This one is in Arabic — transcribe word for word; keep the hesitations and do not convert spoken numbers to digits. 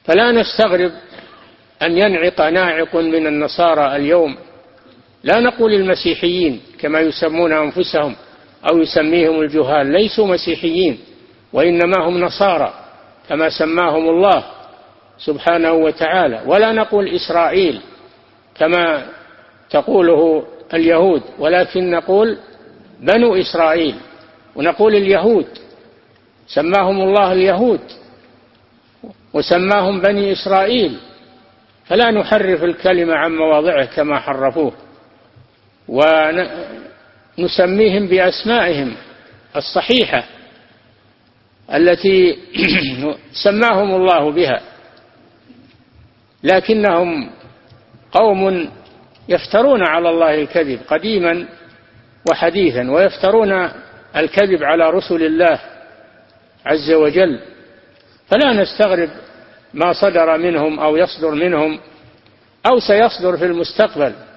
فلا نستغرب أن ينعق ناعق من النصارى اليوم. لا نقول المسيحيين كما يسمون أنفسهم أو يسميهم الجهال، ليسوا مسيحيين وإنما هم نصارى كما سماهم الله سبحانه وتعالى. ولا نقول إسرائيل كما تقوله اليهود، ولكن نقول بنو إسرائيل، ونقول اليهود سماهم الله اليهود وسماهم بني إسرائيل، فلا نحرف الكلمة عن مواضعه كما حرفوه، ونسميهم بأسمائهم الصحيحة التي سماهم الله بها. لكنهم قوم يفترون على الله الكذب قديما وحديثا، ويفترون الكذب على رسل الله عز وجل. فلا نستغرب ما صدر منهم أو يصدر منهم أو سيصدر في المستقبل.